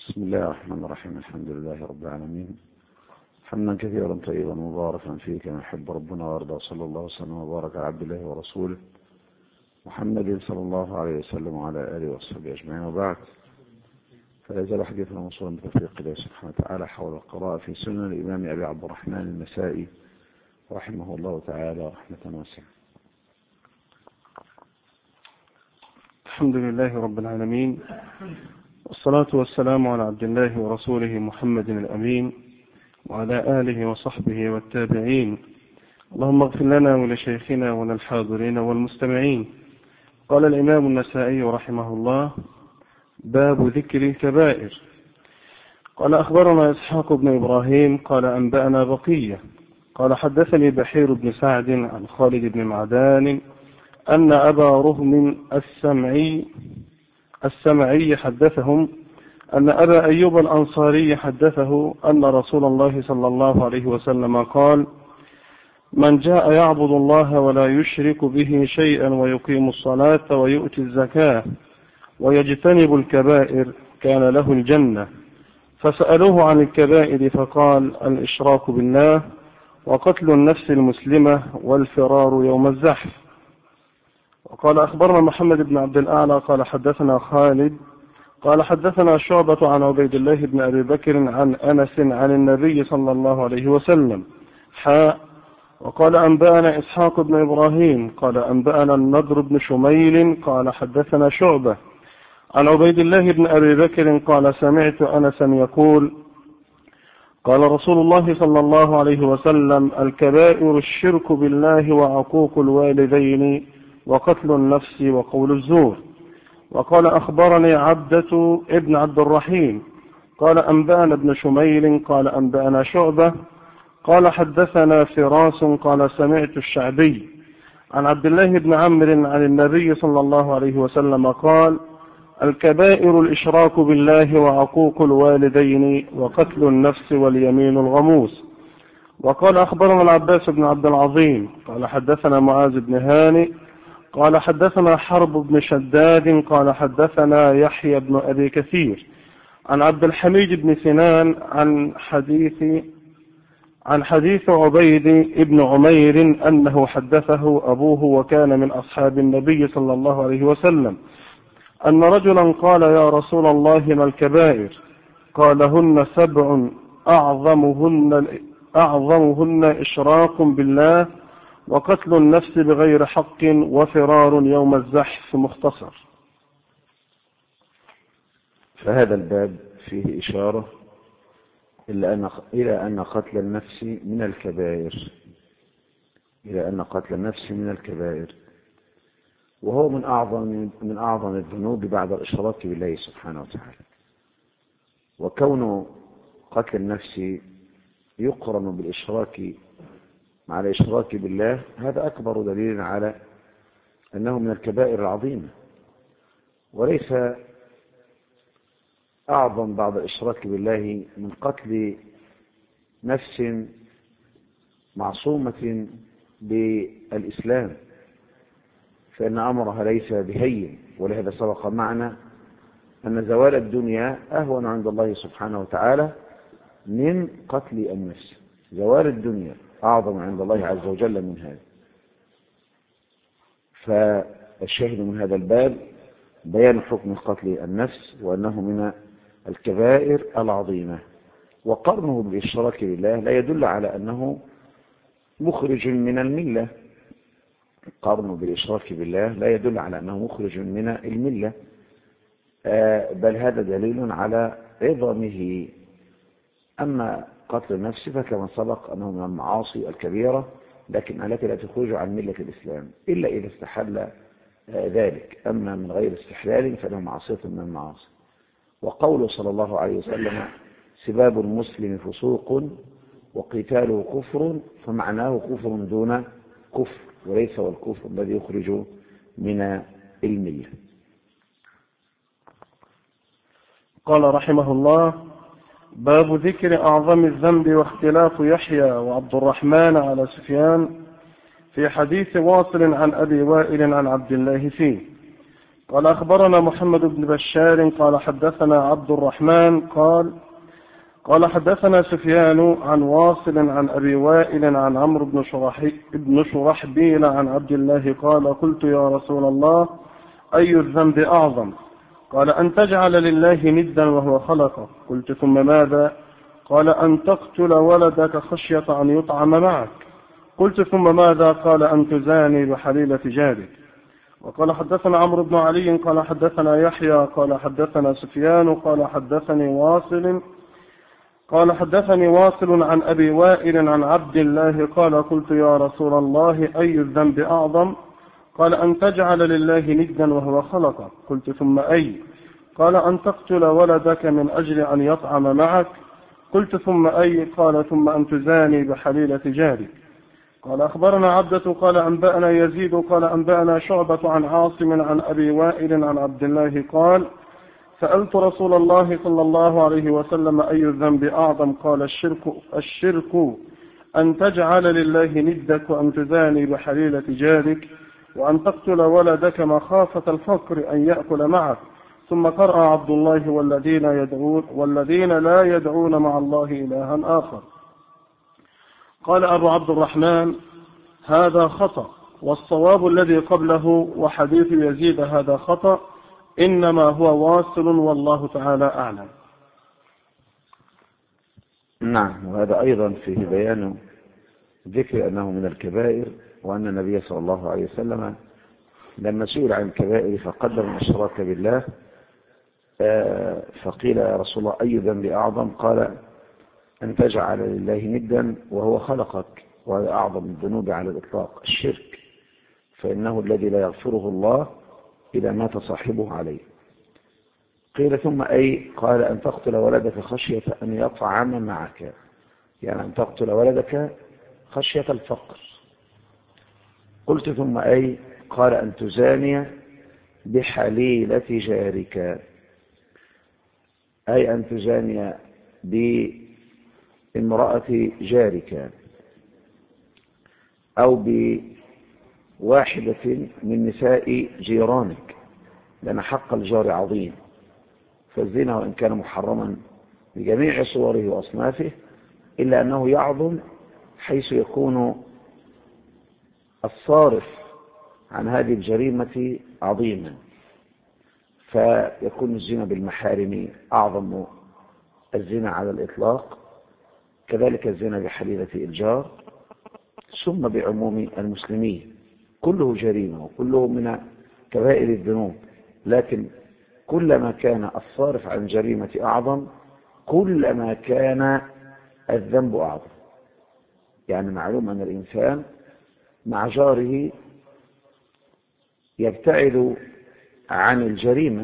بسم الله الرحمن الرحيم. الحمد لله رب العالمين، حمدا كثيرا طيبا مباركا فيه كما يحب ربنا ويرضى. صلى الله وسلم وبارك على عبد الله ورسوله محمد صلى الله عليه وسلم وعلى آله وصحبه أجمعين، وبعد. فلا يزال حديثنا موصولا بتوفيق الله سبحانه وتعالى حول القراءة في سنن الإمام أبي عبد الرحمن النسائي رحمه الله تعالى رحمة واسعة. الحمد لله رب العالمين، والصلاة والسلام على عبد الله ورسوله محمد الأمين وعلى آله وصحبه والتابعين. اللهم اغفر لنا ولشيخنا وللحاضرين والمستمعين. قال الإمام النسائي رحمه الله: باب ذكر الكبائر. قال: أخبرنا إسحاق بن إبراهيم قال أنبأنا بقية قال حدثني بحير بن سعد عن خالد بن معدان أن أبا رهم السمعي حدثهم أن أبا أيوب الأنصاري حدثه أن رسول الله صلى الله عليه وسلم قال: من جاء يعبد الله ولا يشرك به شيئا ويقيم الصلاة ويؤتي الزكاة ويجتنب الكبائر كان له الجنة. فسألوه عن الكبائر فقال: الإشراك بالله وقتل النفس المسلمة والفرار يوم الزحف. وقال: أخبرنا محمد بن عبد الأعلى قال حدثنا خالد قال حدثنا شعبة عن عبيد الله بن أبي بكر عن أنس عن النبي صلى الله عليه وسلم وقال: أنبأنا إسحاق بن إبراهيم قال أنبأنا النضر بن شميل قال حدثنا شعبة عن عبيد الله بن أبي بكر قال: سمعت أنسا يقول: قال رسول الله صلى الله عليه وسلم: الكبائر الشرك بالله وعقوق الوالدين وقتل النفس وقول الزور. وقال: أخبرني عبدة ابن عبد الرحيم قال أنبأنا ابن شميل قال أنبأنا شعبة قال حدثنا فراس قال سمعت الشعبي عن عبد الله بن عمرو عن النبي صلى الله عليه وسلم قال: الكبائر الإشراك بالله وعقوق الوالدين وقتل النفس واليمين الغموس. وقال: أخبرنا العباس بن عبد العظيم قال حدثنا معاذ بن هانئ قال حدثنا حرب بن شداد قال حدثنا يحيى بن أبي كثير عن عبد الحميد بن سنان عن حديث عبيد بن عمير أنه حدثه أبوه وكان من أصحاب النبي صلى الله عليه وسلم أن رجلا قال: يا رسول الله ما الكبائر؟ قال: هن 7 أعظمهن إشراك بالله وقتل النفس بغير حق وفرار يوم الزحف. مختصر. فهذا الباب فيه إشارة إلى أن قتل النفس من الكبائر، وهو من أعظم الذنوب بعد الإشراك بالله سبحانه وتعالى. وكون قتل النفس يقرن بالإشراك مع الإشراك بالله هذا أكبر دليل على أنه من الكبائر العظيمة، وليس أعظم بعد الإشراك بالله من قتل نفس معصومة بالإسلام، فإن أمرها ليس بهين. ولهذا سبق معنا أن زوال الدنيا أهون عند الله سبحانه وتعالى من قتل النفس. زوال الدنيا أعظم عند الله عز وجل من هذا. فالشاهد من هذا الباب بيان حكم قتل النفس وأنه من الكبائر العظيمة، وقرنه بالإشراك بالله لا يدل على أنه مخرج من الملة. قرنه بالإشراك بالله لا يدل على أنه مخرج من الملة، بل هذا دليل على عظمه. أما قتل النفس فكما سبق أنه من المعاصي الكبيرة، لكن التي لا تخرج عن ملة الإسلام إلا إذا استحل ذلك. أما من غير استحلال فإنه معصية من المعاصي. وقوله صلى الله عليه وسلم: سباب المسلم فسوق وقتاله كفر، فمعناه كفر دون كفر، وليس هو الكفر الذي يخرج من الملة. قال رحمه الله: باب ذكر أعظم الذنب واختلاف يحيى وعبد الرحمن على سفيان في حديث واصل عن أبي وائل عن عبد الله فيه. قال أخبرنا محمد بن بشار قال حدثنا عبد الرحمن قال حدثنا سفيان عن واصل عن أبي وائل عن عمرو بن شرحبيل عن عبد الله قال قلت يا رسول الله أي الذنب أعظم؟ قال أن تجعل لله ندا وهو خلقه. قلت ثم ماذا؟ قال أن تقتل ولدك خشية أن يطعم معك. قلت ثم ماذا؟ قال أن تزاني بحليلة جارك. وقال حدثنا عمرو بن علي قال حدثنا يحيى قال حدثنا سفيان قال حدثني واصل عن أبي وائل عن عبد الله قال قلت يا رسول الله أي الذنب أعظم؟ قال أن تجعل لله ندا وهو خلقه. قلت ثم أي؟ قال أن تقتل ولدك من أجل أن يطعم معك. قلت ثم أي؟ قال ثم أن تزاني بحليلة جارك. قال أخبرنا عبدة قال أنبأنا يزيد قال أنبأنا شعبة عن عاصم عن أبي وائل عن عبد الله قال سألت رسول الله صلى الله عليه وسلم أي الذنب أعظم؟ قال الشرك أن تجعل لله ندك وأن تزاني بحليلة جارك وأن تقتل ولدك مخافة الفقر أن يأكل معك. ثم قرأ عبد الله والذين لا يدعون مع الله إلها آخر. قال أبو عبد الرحمن هذا خطأ، والصواب الذي قبله وحديث يزيد هذا خطأ، إنما هو واصل والله تعالى أعلم. نعم، وهذا أيضا فيه بيان ذكر أنه من الكبائر، وأن النبي صلى الله عليه وسلم لما سئل عن الكبائر فقدم الإشراك بالله، فقيل يا رسول الله أي ذنب أعظم؟ قال أن تجعل لله ندا وهو خلقك، وهذا أعظم الذنوب على الإطلاق الشرك، فإنه الذي لا يغفره الله إذا مات صاحبه عليه. قيل ثم أي؟ قال أن تقتل ولدك خشية أن يطعم معك، يعني أن تقتل ولدك خشية الفقر. قلت ثم أي؟ قال أن تزاني بحليلة جارك، أي أن تزاني بامرأة جارك أو بواحدة من نساء جيرانك، لأن حق الجار عظيم، فالزنا وإن كان محرما بجميع صوره وأصنافه إلا أنه يعظم حيث يكون الصارف عن هذه الجريمة عظيما، فيكون الزنا بالمحارم أعظم الزنا على الإطلاق، كذلك الزنا بحليلة الجار، ثم بعموم المسلمين، كله جريمة وكله من كبائر الذنوب، لكن كلما كان الصارف عن الجريمة أعظم كلما كان الذنب أعظم. يعني معلوم أن الإنسان مع جاره يبتعد عن الجريمة،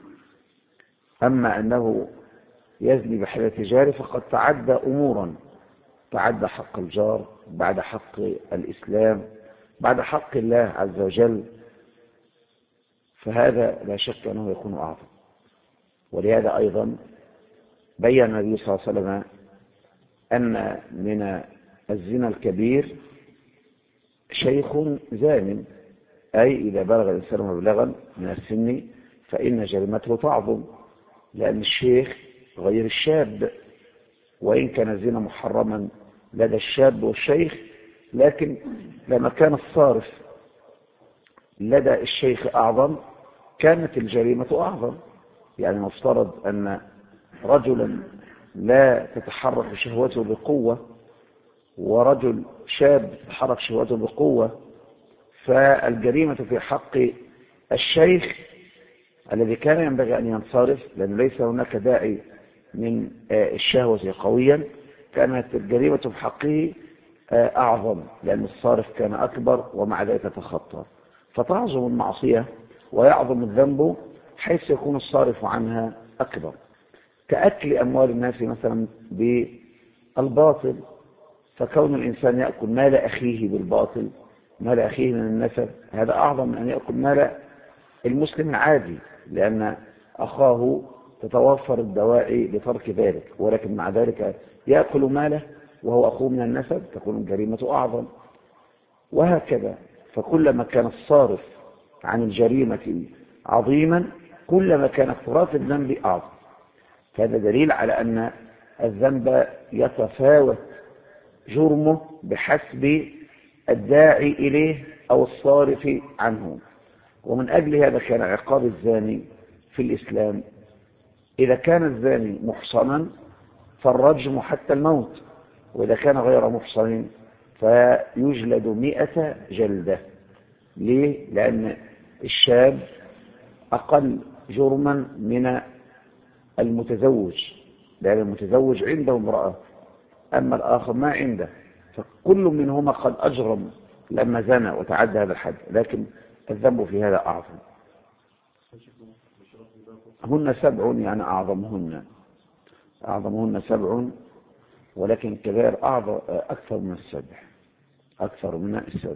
أما أنه يزني بحليلة جاره فقد تعدى أمورا، تعدى حق الجار بعد حق الإسلام بعد حق الله عز وجل، فهذا لا شك أنه يكون أعظم. ولهذا أيضا بيّن النبي صلى الله عليه وسلم أن من الزنا الكبير شيخ زان، أي إذا بلغ الإنسان مبلغا من السن فإن جريمته تعظم، لأن الشيخ غير الشاب، وإن كان الزنا محرما لدى الشاب والشيخ، لكن لما كان الصارف لدى الشيخ أعظم كانت الجريمة أعظم. يعني مفترض أن رجلا لا تتحرك شهوته بقوة ورجل شاب تتحرك شهوته بقوة، فالجريمة في حق الشيخ الذي كان ينبغي أن ينصرف لأن ليس هناك داعي من الشهوة قويا، كانت الجريمة في حقه أعظم لأن الصارف كان أكبر ومع ذلك تتخطى، فتعظم المعصية ويعظم الذنب حيث يكون الصارف عنها أكبر، كأكل أموال الناس مثلا بالباطل، فكون الإنسان يأكل مال أخيه بالباطل، مال أخيه من النسب، هذا أعظم من أن يأكل مال المسلم العادي، لأن أخاه تتوفر الدواعي لترك ذلك، ولكن مع ذلك يأكل ماله وهو أخوه من النسب تكون الجريمة أعظم. وهكذا، فكلما كان الصارف عن الجريمة عظيما كلما كان اقتراف الذنب أعظم. فهذا دليل على أن الذنب يتفاوت جرمه بحسب الداعي إليه أو الصارف عنه. ومن أجل هذا كان عقاب الزاني في الإسلام إذا كان الزاني محصنا فالرجم حتى الموت، وإذا كان غير محصن فيجلد 100 جلدة. ليه؟ لأن الشاب أقل جرما من المتزوج، لأن المتزوج عنده امرأة أما الآخر ما عنده، فكل منهما قد أجرم لما زنى وتعدى هذا الحد، لكن الذنب في هذا أعظم. هن 7 يعني أعظمهن 7، ولكن كبائر أكثر من 7.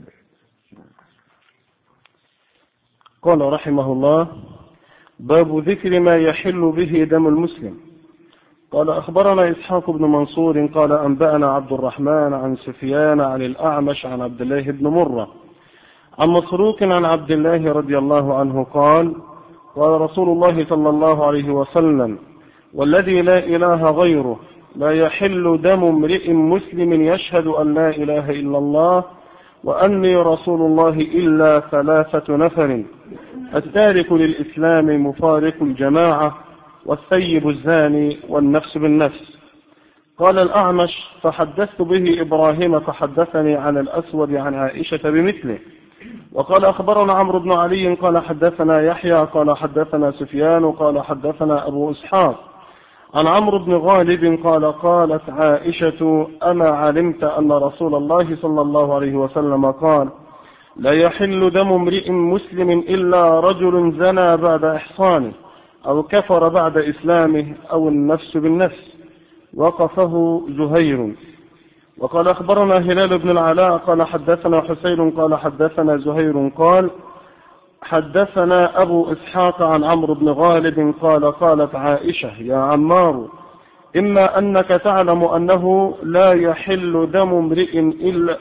قال رحمه الله: باب ذكر ما يحل به دم المسلم. قال أخبرنا إسحاق بن منصور قال أنبأنا عبد الرحمن عن سفيان عن الأعمش عن عبد الله بن مرة عن مسروق عن عبد الله رضي الله عنه قال: قال رسول الله صلى الله عليه وسلم: والذي لا إله غيره لا يحل دم امرئ مسلم يشهد أن لا إله إلا الله وأني رسول الله إلا 3 نفر: التارك للإسلام مفارق الجماعة، والثيب الزاني، والنفس بالنفس. قال الأعمش: فحدثت به إبراهيم فحدثني عن الأسود عن عائشة بمثله. وقال أخبرنا عمرو بن علي قال حدثنا يحيى قال حدثنا سفيان قال حدثنا أبو إسحاق عن عمرو بن غالب قال: قالت عائشة: أما علمت أن رسول الله صلى الله عليه وسلم قال: لا يحل دم امرئ مسلم إلا رجل زنى بعد إحصانه أو كفر بعد إسلامه أو النفس بالنفس. وقفه زهير. وقال أخبرنا هلال بن العلاء قال حدثنا حسين قال حدثنا زهير قال حدثنا أبو إسحاق عن عمرو بن غالب قال: قالت عائشة: يا عمار، إما أنك تعلم أنه لا يحل دم امرئ إلا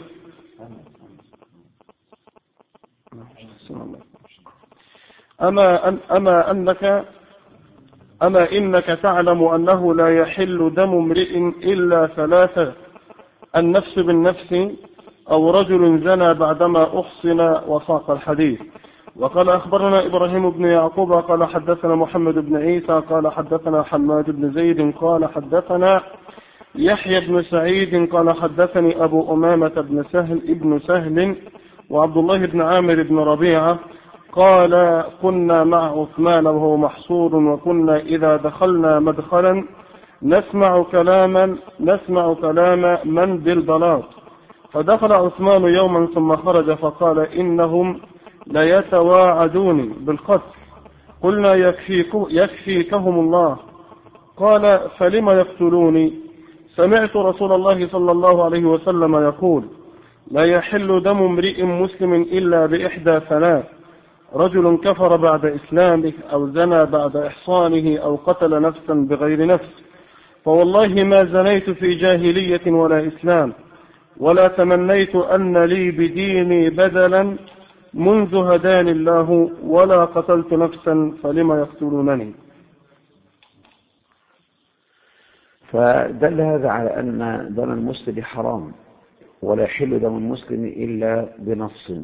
أما إنك تعلم أنه لا يحل دم امرئ إلا 3: النفس بالنفس، أو رجل زنى بعدما أحصن. وساق الحديث. وقال أخبرنا إبراهيم بن يعقوب قال حدثنا محمد بن عيسى قال حدثنا حماد بن زيد قال حدثنا يحيى بن سعيد قال حدثني أبو أمامة ابن سهل وعبد الله بن عامر بن ربيعة قال: كنا مع عثمان وهو محصور، وكنا إذا دخلنا مدخلا نسمع كلام من بالبلاط. فدخل عثمان يوما ثم خرج فقال: إنهم ليتواعدوني بالقتل. قلنا: يكفيكهم الله. قال: فلم يقتلوني؟ سمعت رسول الله صلى الله عليه وسلم يقول: لا يحل دم امرئ مسلم إلا بإحدى 3: رجل كفر بعد إسلامه، أو زنى بعد إحصانه، أو قتل نفسا بغير نفس. فوالله ما زنيت في جاهلية ولا إسلام، ولا تمنيت أن لي بديني بدلا منذ هداني الله، ولا قتلت نفسا فلما يقتلونني. فدل هذا على أن دم المسلم حرام، ولا يحل دم المسلم إلا بنص.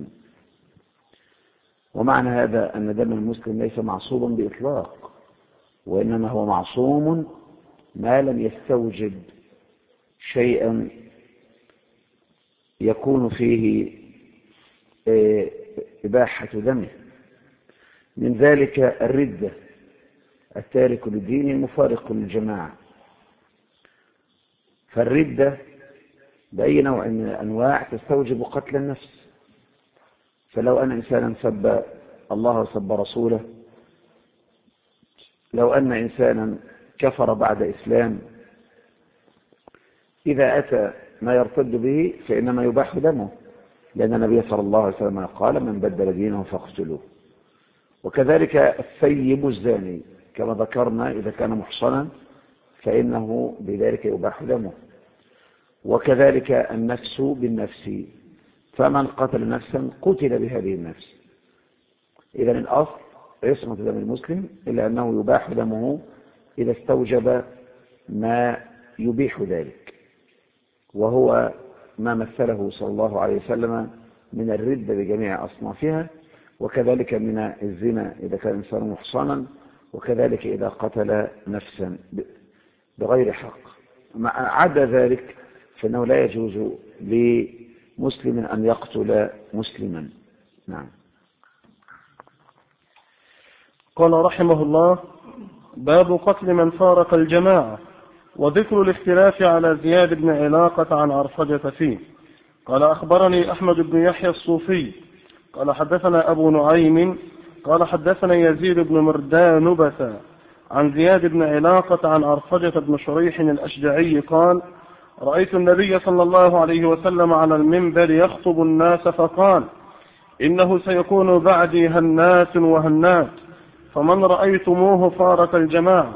ومعنى هذا أن دم المسلم ليس معصوما بإطلاق، وإنما هو معصوم ما لم يستوجب شيئا يكون فيه إباحة دمه، من ذلك الردة، التارك للدين المفارق للجماعة. فالردة بأي نوع من الأنواع تستوجب قتل النفس. فلو أن إنسانا سب الله وسب رسوله، لو أن إنسانا كفر بعد إسلام، إذا أتى ما يرتد به فإنما يباح دمه، لأن النبي صلى الله عليه وسلم قال: من بدل دينه فاقتلوه. وكذلك الثيب الزاني كما ذكرنا إذا كان محصنا فإنه بذلك يباح دمه. وكذلك النفس بالنفس، فمن قتل نفسا قتل بهذه النفس. إذن الأصل عصمة دم المسلم، إلا أنه يباح دمه إذا استوجب ما يبيح ذلك، وهو ما مثله صلى الله عليه وسلم من الردة بجميع أصنافها، وكذلك من الزنا إذا كان الإنسان محصنا، وكذلك إذا قتل نفسا بغير حق. ما عدا ذلك فإنه لا يجوز لمسلم أن يقتل مسلما. نعم. قال رحمه الله: باب قتل من فارق الجماعة، وذكر الاختلاف على زياد بن علاقة عن عرفجة فيه. قال أخبرني أحمد بن يحيى الصوفي قال حدثنا أبو نعيم قال حدثنا يزيد بن مردانبة عن زياد بن علاقة عن عرفجة بن شريح الأشجعي قال: رأيت النبي صلى الله عليه وسلم على المنبر يخطب الناس فقال: إنه سيكون بعدي هنات وهنات، فمن رأيتموه فارق الجماعة.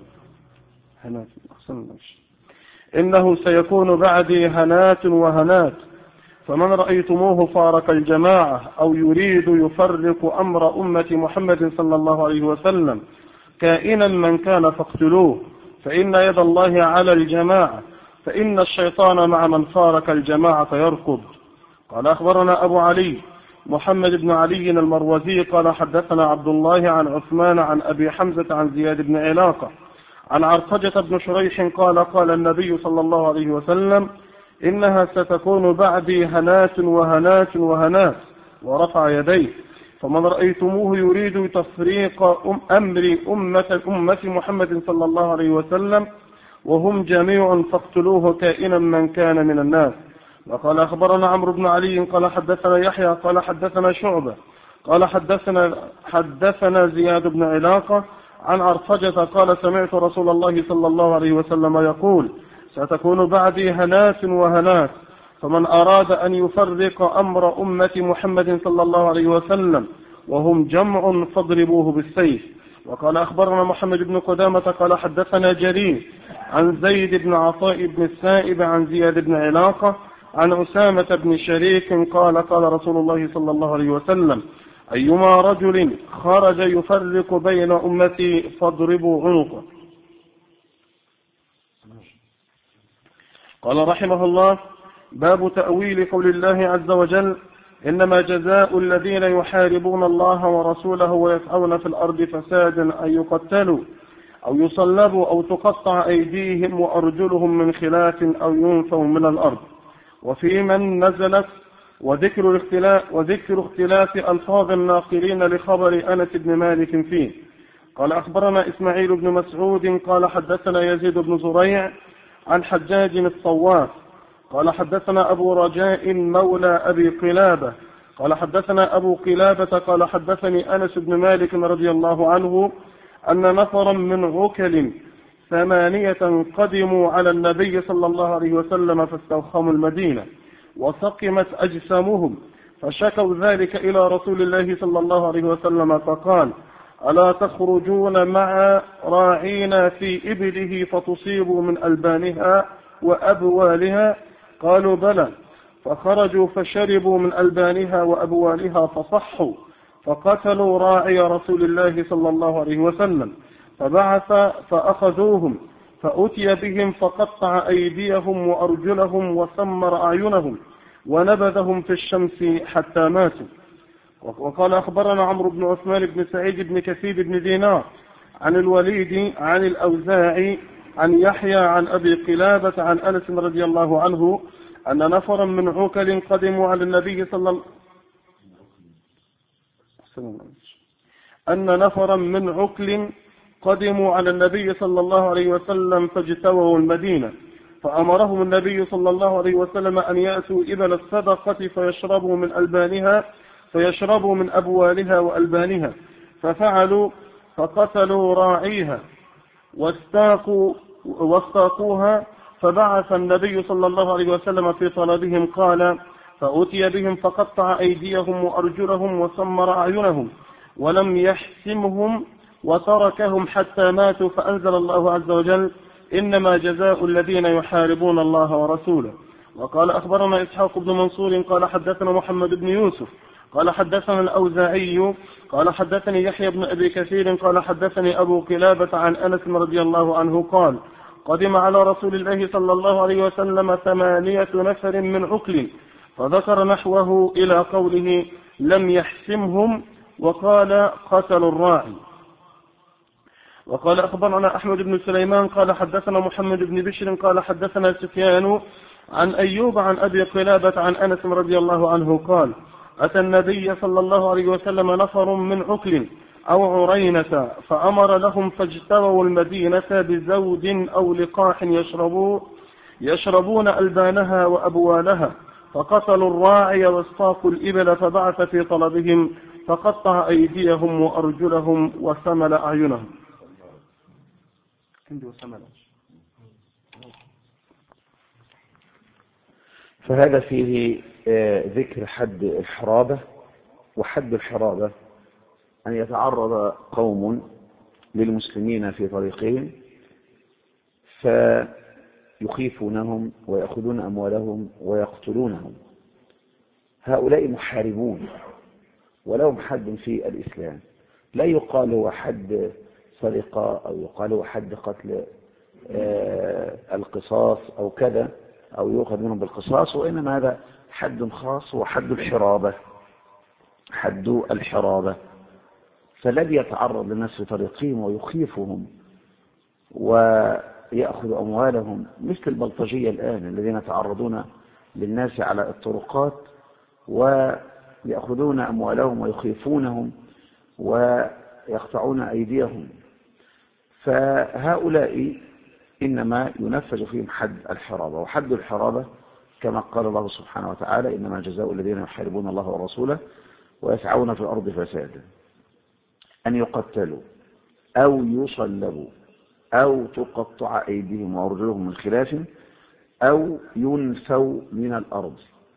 إنه سيكون بعدي هنات وهنات، فمن رأيتموه فارق الجماعة أو يريد يفرق أمر أمة محمد صلى الله عليه وسلم كائنا من كان فاقتلوه، فإن يد الله على الجماعة، فإن الشيطان مع من فارق الجماعة يركض. قال أخبرنا أبو علي محمد بن علي المروزي قال حدثنا عبد الله عن عثمان عن أبي حمزة عن زياد بن علاقة عن عرفجة بن شريح قال: قال النبي صلى الله عليه وسلم: إنها ستكون بعدي هنات وهنات وهنات، ورفع يديه، فمن رأيتموه يريد تفريق أمر أمة محمد صلى الله عليه وسلم وهم جميع فاقتلوه كائنا من كان من الناس. وقال أخبرنا عمرو بن علي قال حدثنا يحيى قال حدثنا شعبة قال حدثنا زياد بن علاقة عن عرفجة قال: سمعت رسول الله صلى الله عليه وسلم يقول: ستكون بعدي هنات وهنات، فمن أراد أن يفرق أمر أمة محمد صلى الله عليه وسلم وهم جمع فاضربوه بالسيف. وقال أخبرنا محمد بن قدامة قال حدثنا جرير عن زيد بن عطاء بن السائب عن زياد بن علاقة عن أسامة بن شريك قال: قال رسول الله صلى الله عليه وسلم: أيما رجل خرج يفرق بين أمتي فاضربوا عنقه. قال رحمه الله: باب تأويل قول الله عز وجل: إنما جزاء الذين يحاربون الله ورسوله ويسعون في الأرض فسادا أن يقتلوا أو يصلبوا أو تقطع أيديهم وأرجلهم من خلاف أو ينفوا من الأرض. وفي من نزلت وذكر اختلاف ألفاظ الناقلين لخبر أنس بن مالك فيه. قال أخبرنا إسماعيل بن مسعود قال حدثنا يزيد بن زريع عن حجاج الصواف قال حدثنا أبو رجاء مولى أبي قلابة قال حدثنا أبو قلابة قال حدثني أنس بن مالك رضي الله عنه أن نفرا من عكل 8 قدموا على النبي صلى الله عليه وسلم فاستوخموا المدينة وسقمت أجسامهم، فشكوا ذلك إلى رسول الله صلى الله عليه وسلم فقال: ألا تخرجون مع راعينا في إبله فتصيبوا من ألبانها وأبوالها؟ قالوا: بلى. فخرجوا فشربوا من ألبانها وأبوالها فصحوا، فقتلوا راعي رسول الله صلى الله عليه وسلم، فبعث فأخذوهم فأتي بهم فقطع أيديهم وأرجلهم وسمر أعينهم ونبذهم في الشمس حتى ماتوا. وقال أخبرنا عمرو بن عثمان بن سعيد بن كثير بن دينار عن الوليد عن الأوزاعي عن يحيى عن أبي قلابة عن أنس رضي الله عنه أن نفرا من عكل قدموا على النبي صلى الله على النبي صلى الله عليه وسلم فاجتووا المدينة، فأمرهم النبي صلى الله عليه وسلم أن يأتوا إبل الصدقة فيشربوا من أبوالها وألبانها، ففعلوا فقتلوا راعيها واستاقوها، فبعث النبي صلى الله عليه وسلم في طلبهم قال: فأتي بهم فقطع أيديهم وأرجلهم وسمر أعينهم ولم يحسمهم وتركهم حتى ماتوا، فأنزل الله عز وجل: إنما جزاء الذين يحاربون الله ورسوله. وقال أخبرنا إسحاق بن منصور قال حدثنا محمد بن يوسف قال حدثنا الأوزاعي قال حدثني يحيى بن أبي كثير قال حدثني أبو قلابة عن أنس رضي الله عنه قال قدم على رسول الله صلى الله عليه وسلم 8 نفر من عقل، فذكر نحوه إلى قوله لم يحسمهم، وقال قتلوا الراعي. وقال أخبرنا أحمد بن سليمان قال حدثنا محمد بن بشر قال حدثنا سفيان عن أيوب عن أبي قلابة عن أنس رضي الله عنه قال أتى النبي صلى الله عليه وسلم نفر من عقل أو عرينة فأمر لهم فاجتروا المدينة بزود أو لقاح يشربون ألبانها وأبوالها، فقتلوا الراعي واصطافوا الإبل، فبعث في طلبهم فقطع أيديهم وأرجلهم وسمل أعينهم. فهذا فيه ذكر حد الحرابة. وحد الحرابة أن يتعرض قوم للمسلمين في طريقهم فيخيفونهم ويأخذون أموالهم ويقتلونهم. هؤلاء محاربون ولهم حد في الإسلام، لا يقال هو حد سرقة أو يقال هو حد قتل القصاص أو كذا أو يؤخذ منهم بالقصاص، وإنما هذا حد خاص وحد الحرابة. حد الحرابة فالذي يتعرض للناس في طريقهم ويخيفهم ويأخذ أموالهم، مثل البلطجية الآن الذين يتعرضون للناس على الطرقات ويأخذون أموالهم ويخيفونهم ويقطعون أيديهم، فهؤلاء إنما ينفذ فيهم حد الحرابة. وحد الحرابة كما قال الله سبحانه وتعالى إنما جزاء الذين يحاربون الله ورسوله ويسعون في الأرض فسادا أن يقتلوا أو يصلبوا أو تقطع أيديهم وأرجلهم من خلاف أو ينفوا من الأرض.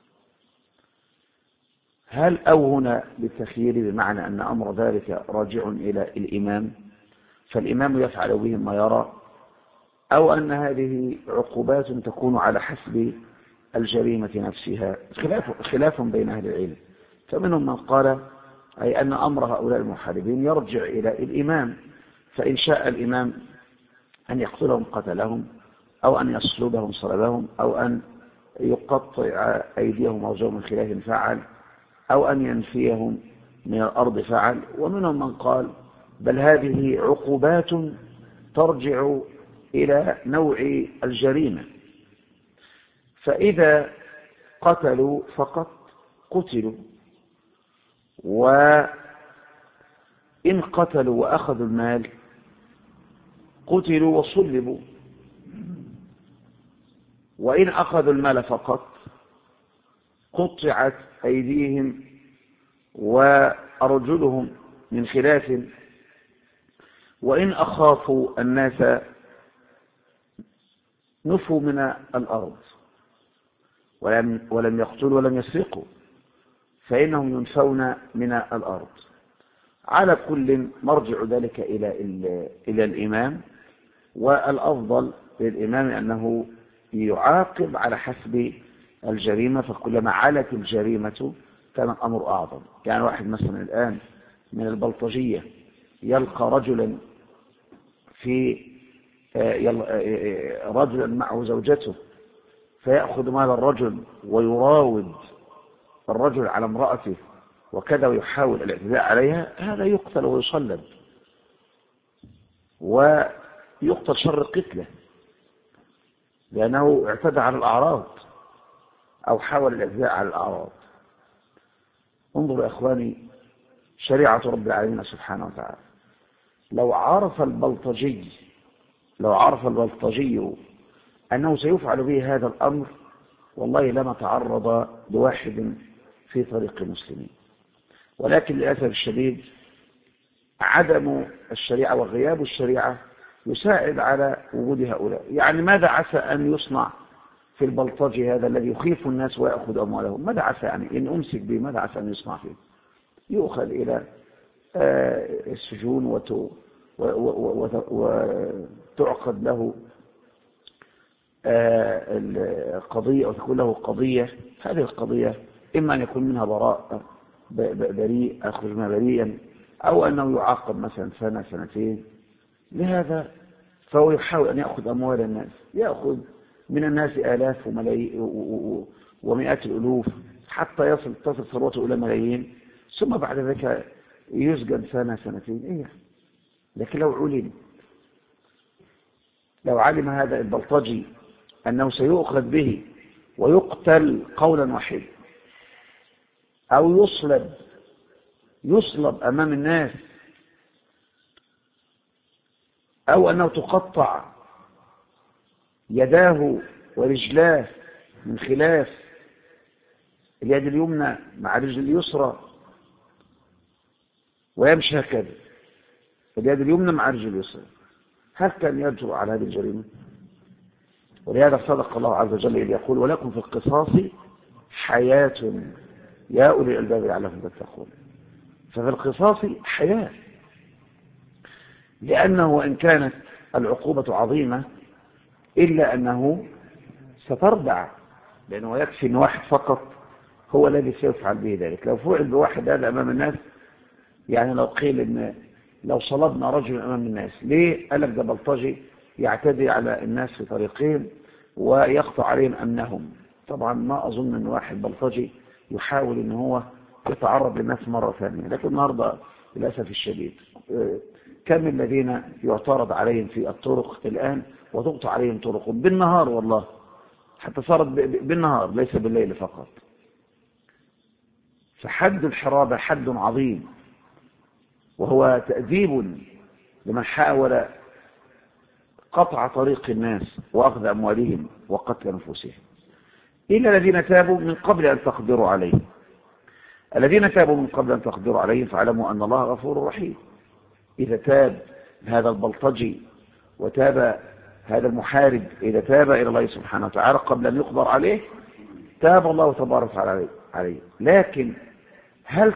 هل أو هنا بالتخيير بمعنى أن أمر ذلك راجع إلى الإمام فالإمام يفعل بهم ما يرى، أو أن هذه عقوبات تكون على حسب الجريمة نفسها؟ خلاف بين أهل العلم، فمنهم من قال أي أن أمر هؤلاء المحاربين يرجع إلى الإمام، فإن شاء الإمام أن يقتلهم قتلهم أو أن يصلبهم صلبهم أو أن يقطع أيديهم وأرجلهم من خلاف فعل أو أن ينفيهم من الأرض فعل. ومنهم من قال بل هذه عقوبات ترجع إلى نوع الجريمة، فإذا قتلوا فقط قتلوا، وإن قتلوا وأخذوا المال قتلوا وصلبوا، وإن أخذوا المال فقط قطعت أيديهم وأرجلهم من خلاف، وإن أخافوا الناس نفوا من الأرض ولم يقتلوا ولم يسرقوا فإنهم ينفون من الأرض. على كل مرجع ذلك إلى الإمام، والأفضل للإمام أنه يعاقب على حسب الجريمة، فكلما علت الجريمة كان الأمر أعظم. يعني واحد مثلا الآن من البلطجية يلقى رجلا رجلا معه زوجته فيأخذ مال الرجل ويراود الرجل على امرأته وكذا ويحاول الاعتداء عليها، هذا يقتل ويصلب ويقتل شر قتله لأنه اعتدى على الأعراض أو حاول الاعتداء على الأعراض. انظروا يا إخواني شريعة رب العالمين سبحانه وتعالى، لو عرف البلطجي أنه سيفعل به هذا الأمر والله لما تعرض لواحد في طريق المسلمين. ولكن للأسف الشديد عدم الشريعة وغياب الشريعة يساعد على وجود هؤلاء. يعني ماذا عسى أن يصنع في البلطجي هذا الذي يخيف الناس ويأخذ أموالهم؟ ماذا عسى يعني إن أمسك به ماذا عسى أن يصنع فيه؟ يؤخذ إلى السجون وتعقد له القضية أو تكون له قضية. هذه القضية إما أن يكون منها بريء أخرج ما بريئا، أو أنه يعاقب مثلا سنة سنتين لهذا، فهو يحاول أن يأخذ أموال الناس، يأخذ من الناس آلاف ومئات الألوف حتى تصل ثروته إلى ملايين، ثم بعد ذلك يسجن سنة سنتين. إيه؟ لكن لو علم هذا البلطجي أنه سيؤخذ به ويقتل قولا واحدا، أو يصلب أمام الناس، أو أنه تقطع يداه ورجلاه من خلاف، اليد اليمنى مع الرجل اليسرى، ويمشي هكذا اليد اليمنى مع الرجل اليسرى، هل كان يجرؤ على هذه الجريمة؟ ولهذا صدق الله عز وجل إذ يقول ولكم في القصاص حياة يا أولي الألباب لعلكم تتقون. ففي القصاص حياة، لأنه وإن كانت العقوبة عظيمة إلا أنه ستردع، لأنه يكفي أن واحد فقط هو الذي سيفعل به ذلك. لو فعل بواحد هذا أمام الناس، يعني لو قيل إن لو صلبنا رجل أمام الناس، ليه؟ قال لك ده بلطجي يعتدي على الناس في طريقين ويقطع عليهم أمنهم. طبعا ما أظن أن واحد بلطجي يحاول أن هو يتعرض للناس مرة ثانية. لكن النهاردة للأسف الشديد كم الذين يعترض عليهم في الطرق الآن وتقطع عليهم طرقهم بالنهار، والله حتى صارت بالنهار ليس بالليل فقط. فحد الحرابة حد عظيم، وهو تأديب لمن حاول قطع طريق الناس وأخذ أموالهم وقتل أنفسهم، إلا الذين تابوا من قبل أن تقدروا عليهم. الذين تابوا من قبل أن تقدروا عليهم فاعلموا أن الله غفور رحيم. إذا تاب هذا البلطجي وتاب هذا المحارب، إذا تاب إلى الله سبحانه وتعالى قبل أن يقدر عليه، تاب الله تبارك وتعالى عليه. لكن هل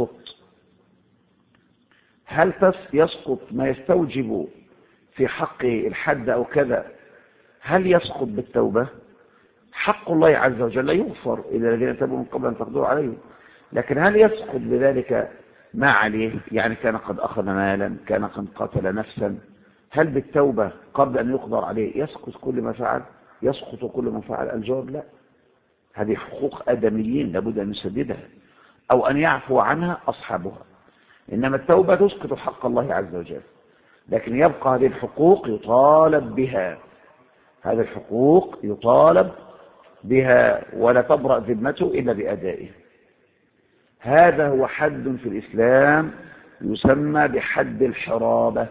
يسقط ما يستوجب في حق الحد أو كذا؟ هل يسقط بالتوبة؟ حق الله عز وجل يغفر إلى الذين تابوا من قبل أن تقدروا عليه. لكن هل يسقط بذلك ما عليه؟ يعني كان قد أخذ مالا، كان قد قتل نفسا، هل بالتوبة قبل أن يقدر عليه يسقط كل ما فعل؟ يسقط كل ما فعل؟ الجواب لا. هذه حقوق آدميين لابد أن نسددها أو أن يعفو عنها أصحابها. إنما التوبة تسقط حق الله عز وجل، لكن يبقى هذه الحقوق يطالب بها، هذه الحقوق يطالب بها ولا تبرأ ذمته إلا بأدائها. هذا هو حد في الإسلام يسمى بحد الحرابة.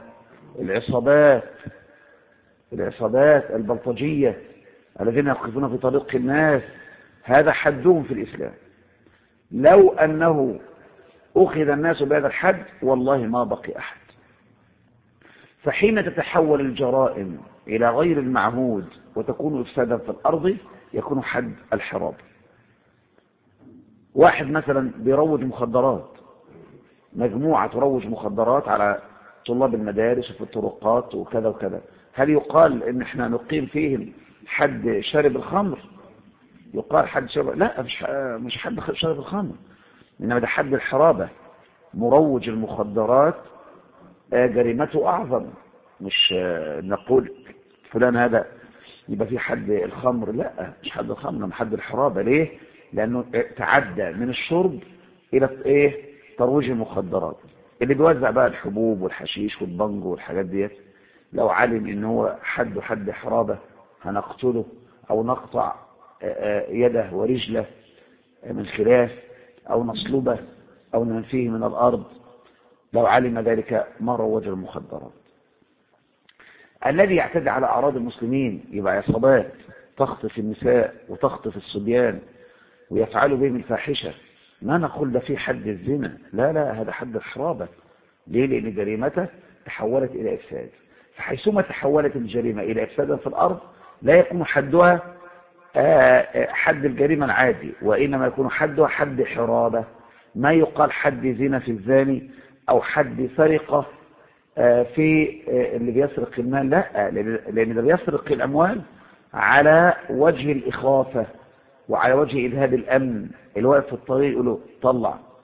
العصابات البلطجية الذين يقفون في طريق الناس، هذا حدهم في الإسلام. لو أنه أخذ الناس بهذا الحد والله ما بقي أحد. فحين تتحول الجرائم إلى غير المعهود وتكون إفسادا في الأرض يكون حد الحراب. واحد مثلا بيروج مخدرات، مجموعة تروج مخدرات على طلاب المدارس وفي الطرقات وكذا وكذا، هل يقال إن احنا نقيم فيهم حد شارب الخمر؟ يقال حد شارب؟ لا، مش حد شارب الخمر، إنما ده حد الحرابة. مروج المخدرات جريمته أعظم، مش نقول فلان هذا يبقى في حد الخمر، لا مش حد الخمر، إنما حد الحرابة. ليه؟ لأنه تعدى من الشرب إلى ترويج المخدرات. اللي بيوزع بقى الحبوب والحشيش والبنجو والحاجات ديت، لو علم إن هو حد حرابة هنقتله أو نقطع يده ورجله من خلاف أو نصلبه أو ننفيه من الأرض، لو علم ذلك ما روج المخدرات. الذي يعتدي على أعراض المسلمين يبقى عصابات تخطف النساء وتخطف الصبيان ويفعلوا بهم الفاحشة، ما نقول ده في حد الزنا، لا، هذا حد الحرابة. ليه؟ لأن جريمته تحولت إلى إفساد. فحيثما تحولت الجريمة إلى إفساد في الأرض لا يكون حدها حد الجريمة العادي، وإنما يكون حدها حد حرابة. ما يقال حد زنا في الزاني أو حد سرقة في اللي بيسرق المال، لا، لأن اللي بيسرق الأموال على وجه الإخافة وعلى وجه إذهاب الأمن. اللي واقف في الطريق يقول له طلع،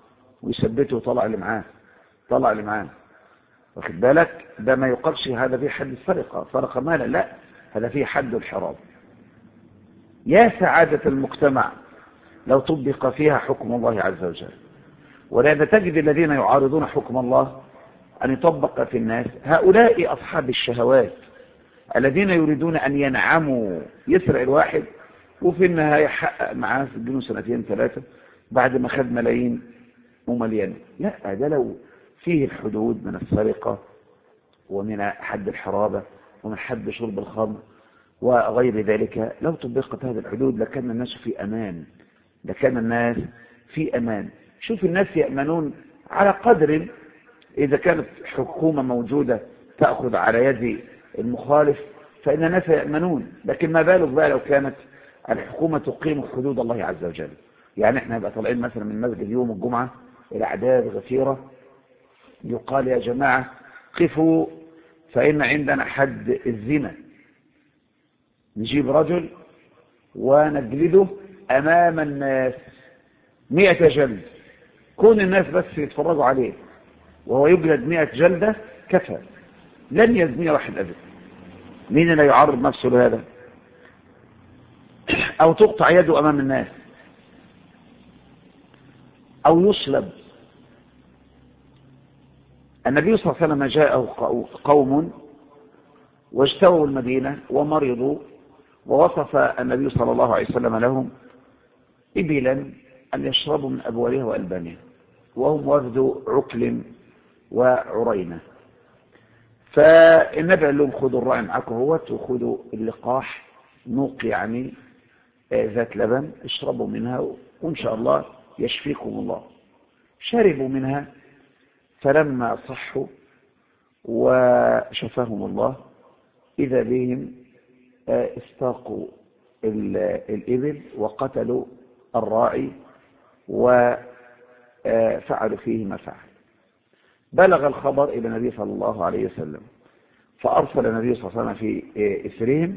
ويثبته وطلع اللي معاه، طلع اللي معاه، واخد بالك؟ ده ما يقالش هذا فيه حد السرقة، سرق مالا، لا، هذا فيه حد الحراب. يا سعادة المجتمع لو طبق فيها حكم الله عز وجل. ولهذا تجد الذين يعارضون حكم الله أن يطبق في الناس هؤلاء أصحاب الشهوات الذين يريدون أن ينعموا، يسرق الواحد وفي النهاية يحقق معاه في الجنون 2-3 بعد ما خد ملايين ومليان. لا، ده لو فيه الحدود من السرقة ومن حد الحرابة ومن حد شرب الخمر وغير ذلك، لو طبقت هذه الحدود لكان الناس في أمان، لكان الناس في أمان. شوف الناس يأمنون على قدر، إذا كانت حكومة موجودة تأخذ على يد المخالف فإن الناس يأمنون، لكن ما بالك بقى لو كانت الحكومة تقيم حدود الله عز وجل. يعني احنا نبقى طالعين مثلا من مسجد يوم الجمعة إلى أعداد غفيرة، يقال يا جماعة قفوا فإن عندنا حد الزنا، نجيب رجل ونجلده أمام الناس 100 جلد، كون الناس بس يتفرجوا عليه وهو يجلد 100 جلدة كفى، لن يزني واحد أبدا. مين لا يعرض نفسه لهذا؟ أو تقطع يده أمام الناس، أو يصلب. النبي صلى الله عليه وسلم جاءه قوم واجتووا المدينة ومرضوا، ووصف النبي صلى الله عليه وسلم لهم إبلا أن يشربوا من أبوالها وألبانها، وهم وفد عقل وعرينة. فالنبي قال لهم خذوا الرأي معكم هوت، وخذوا اللقاح نوق يعني ذات لبن، اشربوا منها وإن شاء الله يشفيكم الله. شربوا منها فلما صحوا وشفاهم الله إذا بهم استاقوا الإبل وقتلوا الراعي وفعلوا فيه ما فعل. بلغ الخبر إلى النبي صلى الله عليه وسلم، فأرسل النبي صلى الله عليه وسلم في إثرهم،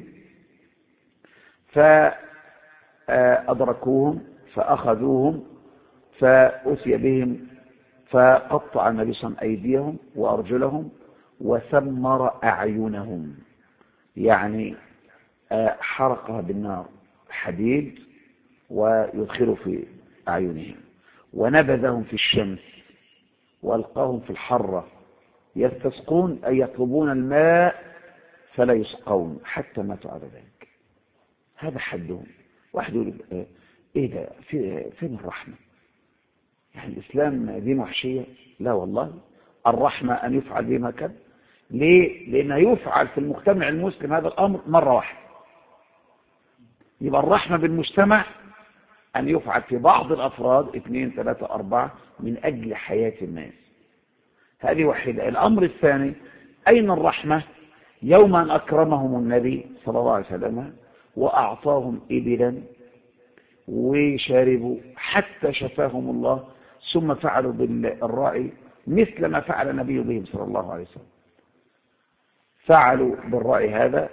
فأدركوهم فأخذوهم فأتي بهم، فقطع النبي صلى الله عليه وسلم أيديهم وأرجلهم وثمر أعينهم، يعني حرقها بالنار حديد ويدخلوا في أعينهم، ونبذهم في الشمس وألقاهم في الحرة يستسقون أي يطلبون الماء فلا يسقون حتى ماتوا على ذلك. هذا حدهم. واحد يقول إيه ده؟ فين الرحمة؟ يعني الإسلام دين وحشية؟ لا والله، الرحمة أن يفعل بما كان. ليه؟ لأنه يفعل في المجتمع المسلم هذا الأمر مرة واحدة. يبقى الرحمة بالمجتمع أن يفعل في بعض الأفراد 2 3 4 من أجل حياة الناس. هذه واحدة. الأمر الثاني، أين الرحمة يوم أن أكرمهم النبي صلى الله عليه وسلم وأعطاهم إبلا وشاربوا حتى شفاهم الله، ثم فعلوا بالراعي مثل ما فعل النبي بهم صلى الله عليه وسلم. فعلوا بالراعي هذا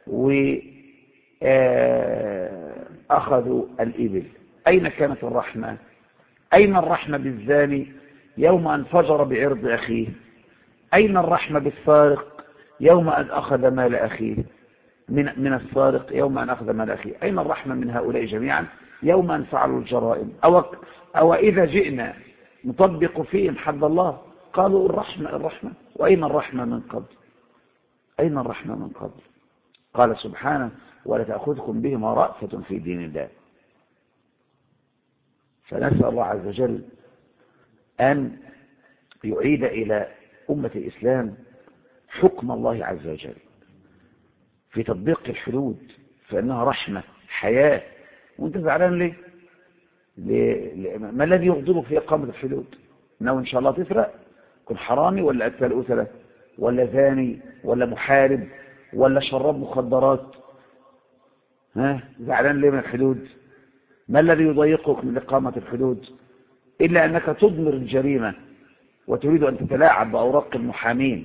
وأخذوا الإبل. أين كانت الرحمة؟ أين الرحمة بالزاني يوم أن فجر بعرض أخيه؟ أين الرحمة بالسارق يوم أن أخذ مال أخيه من السارق، يوم أن أخذ مال أخيه؟ أين الرحمة من هؤلاء جميعا يوم أن فعلوا الجرائم؟ أو إذا جئنا نطبق فيهم حد الله قالوا الرحمة. وأين الرحمة من قبل؟ أين الرحمة من قبل؟ قال سبحانه ولا تأخذكم بهما رأفة في دين الله. فنسأل الله عز وجل أن يعيد إلى أمة الإسلام حكم الله عز وجل في تطبيق الحدود، فإنها رحمة حياة. وانت زعلان ليه؟ ما الذي يغضبك في إقامة الحدود؟ إنه إن شاء الله تسرق، كن حرامي ولا أكل أسرة ولا زاني ولا محارب ولا شراب مخدرات، زعلان ليه من الحدود؟ ما الذي يضايقك من إقامة الحدود إلا أنك تضمر الجريمة وتريد أن تتلاعب بأوراق المحامين،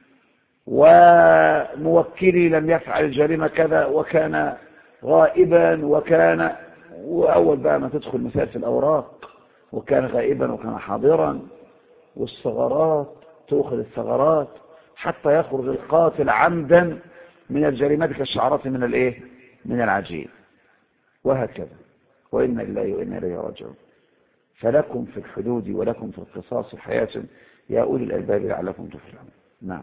وموكلي لم يفعل الجريمة كذا وكان غائبا وكان، وأول بقى ما تدخل مسائل في الأوراق وكان غائبا وكان حاضرا، والثغرات تأخذ الثغرات حتى يخرج القاتل عمدا من الجريمة كالشعرات من العجين، وهكذا. وإنا لله وإنا إليه راجعون. فلكم في الحدود ولكم في القصاص حياة يا أولي الألباب لعلكم تفلحون. نعم.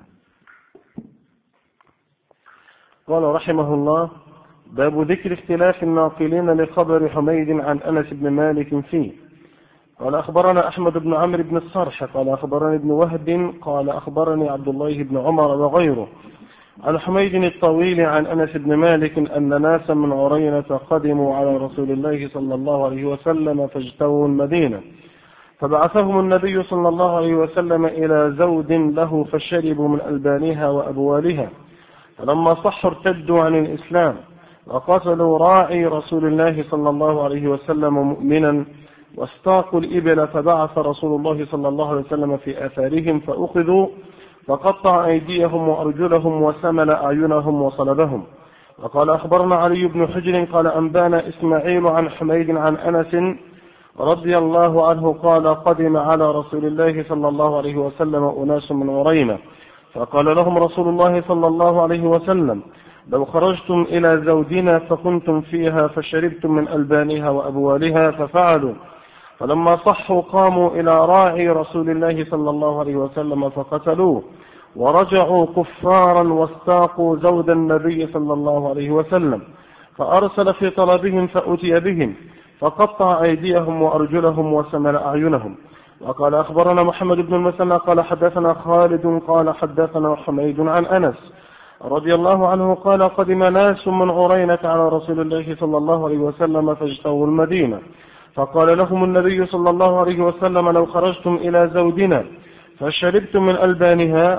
قال رحمه الله: باب ذكر اختلاف الناقلين لخبر حميد عن أنس بن مالك فيه. قال أخبرنا أحمد بن عمرو بن الصرح قال أخبرني ابن وهب قال أخبرني عبد الله بن عمر وغيره عن حميد الطويل عن أنس بن مالك أن ناسا من عرينة قدموا على رسول الله صلى الله عليه وسلم فاجتووا المدينة، فبعثهم النبي صلى الله عليه وسلم إلى زود له فشربوا من ألبانها وأبوالها، فلما صحوا ارتدوا عن الإسلام وقتلوا راعي رسول الله صلى الله عليه وسلم مؤمنا، واستاقوا الإبل، فبعث رسول الله صلى الله عليه وسلم في آثارهم فأخذوا، فقطع أيديهم وأرجلهم وسمل أعينهم وصلبهم. وقال أخبرنا علي بن حجر قال أنبانا إسماعيل عن حميد عن أنس رضي الله عنه قال قدم على رسول الله صلى الله عليه وسلم أناس من عرينة، فقال لهم رسول الله صلى الله عليه وسلم: لو خرجتم إلى زودنا فكنتم فيها فشربتم من ألبانها وأبوالها، ففعلوا. فلما صحوا قاموا إلى راعي رسول الله صلى الله عليه وسلم فقتلوه، ورجعوا كفارا واستاقوا زود النبي صلى الله عليه وسلم، فأرسل في طلبهم فأتي بهم، فقطع أيديهم وأرجلهم وسمل أعينهم. وقال أخبرنا محمد بن المثنى قال حدثنا خالد قال حدثنا حميد عن أنس رضي الله عنه قال قدم ناس من عرينة على رسول الله صلى الله عليه وسلم فاجتووا المدينة، فقال لهم النبي صلى الله عليه وسلم: لو خرجتم إلى زودنا فشربتم من ألبانها،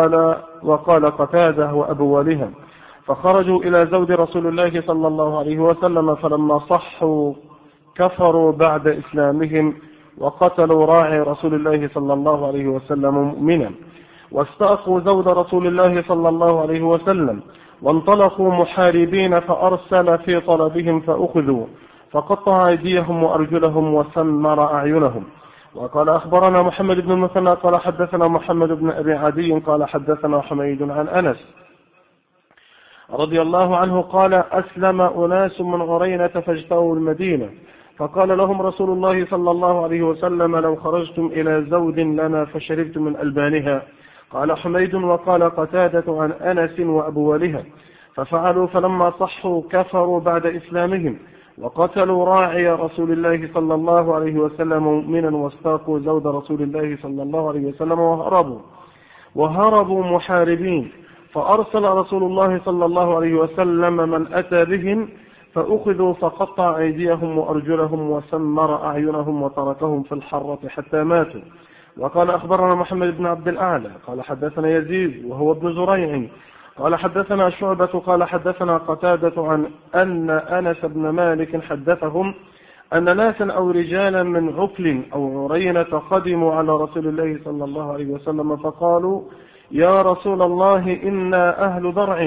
وقال قتادة وأبوالها، فخرجوا إلى زود رسول الله صلى الله عليه وسلم، فلما صحوا كفروا بعد إسلامهم وقتلوا راعي رسول الله صلى الله عليه وسلم مؤمنا، واستأخوا زود رسول الله صلى الله عليه وسلم، وانطلقوا محاربين، فأرسل في طلبهم فأخذوا، فقطع أيديهم وأرجلهم وسمر أعينهم. وقال أخبرنا محمد بن المثنى قال حدثنا محمد بن أبي عدي قال حدثنا حميد عن أنس رضي الله عنه قال أسلم أناس من عرينة فاجتووا المدينة، فقال لهم رسول الله صلى الله عليه وسلم: لو خرجتم إلى زود لنا فشربتم من ألبانها. قال حميد وقال قتادة عن أنس وأبوالها، ففعلوا، فلما صحوا كفروا بعد إسلامهم وقتلوا راعي رسول الله صلى الله عليه وسلم مؤمنا، واستاقوا زود رسول الله صلى الله عليه وسلم وهربوا محاربين، فأرسل رسول الله صلى الله عليه وسلم من أتى بهم فأخذوا، فقطع أيديهم وأرجلهم وسمر أعينهم وتركهم في الحرة حتى ماتوا. وقال أخبرنا محمد بن عبد الأعلى قال حدثنا يزيد وهو ابن زريع قال حدثنا شعبة قال حدثنا قتادة عن أن أنس بن مالك حدثهم أن ناسا أو رجالا من عفل أو عرينة قدموا على رسول الله صلى الله عليه وسلم، فقالوا: يا رسول الله إنا أهل ضرع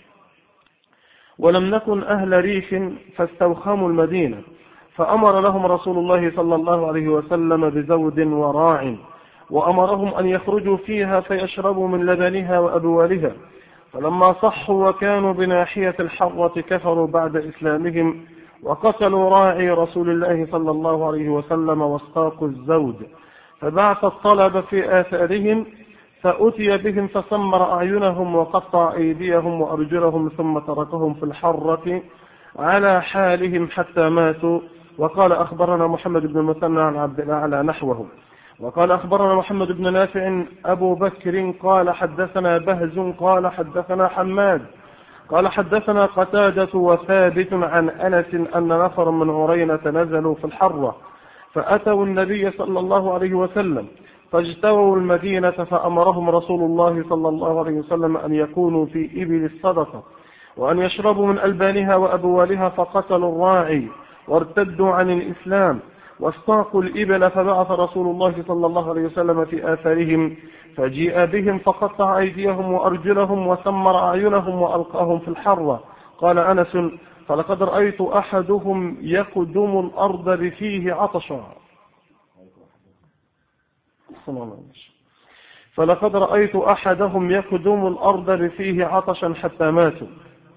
ولم نكن أهل ريف، فاستوخموا المدينة، فأمر لهم رسول الله صلى الله عليه وسلم بزود وراع، وأمرهم أن يخرجوا فيها فيشربوا من لبنها وأبوالها، فلما صحوا وكانوا بناحية الحرة كفروا بعد إسلامهم وقتلوا راعي رسول الله صلى الله عليه وسلم واستاقوا الزود، فبعث الطلب في آثارهم فأتي بهم، فسمر أعينهم وقطع أيديهم وأرجلهم، ثم تركهم في الحرة على حالهم حتى ماتوا. وقال أخبرنا محمد بن المثنى عن عبد الأعلى نحوه. وقال أخبرنا محمد بن نافع أبو بكر قال حدثنا بهز قال حدثنا حماد قال حدثنا قتادة وثابت عن أنس أن نفر من عرينة نزلوا في الحرة فأتوا النبي صلى الله عليه وسلم فاجتووا المدينة، فأمرهم رسول الله صلى الله عليه وسلم أن يكونوا في إبل الصدقة وأن يشربوا من ألبانها وأبوالها، فقتلوا الراعي وارتدوا عن الإسلام واستاقوا الإبل، فبعث رسول الله صلى الله عليه وسلم في آثارهم فجيء بهم فقطع أيديهم وأرجلهم وسمر أعينهم وألقاهم في الحرة. قال أنس: فلقد رأيت أحدهم يقدم الأرض بفيه عطشا. أحسن الله. فلقد رأيت أحدهم يكدم الأرض بفيه عطشا حتى ماتوا.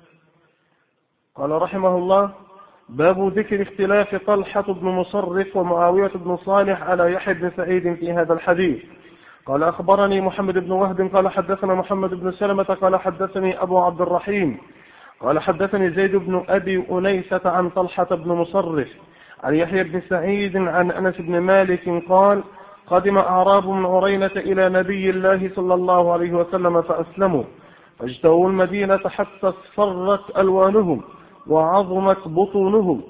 قال رحمه الله: باب ذكر اختلاف طلحة بن مصرف ومعاوية بن صالح على يحيى بن سعيد في هذا الحديث. قال أخبرني محمد بن وهب قال حدثنا محمد بن سلمة قال حدثني أبو عبد الرحيم قال حدثني زيد بن أبي أنيسة عن طلحة بن مصرف عن يحيى بن سعيد عن أنس بن مالك قال: قدم أعراب من عرينة إلى نبي الله صلى الله عليه وسلم فأسلموا، فاجتووا المدينة حتى اصفرت ألوانهم وعظمت بطونهم،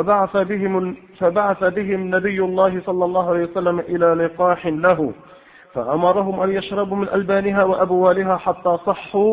فبعث بهم نبي الله صلى الله عليه وسلم إلى لقاح له، فأمرهم أن يشربوا من ألبانها وأبوالها حتى صحوا،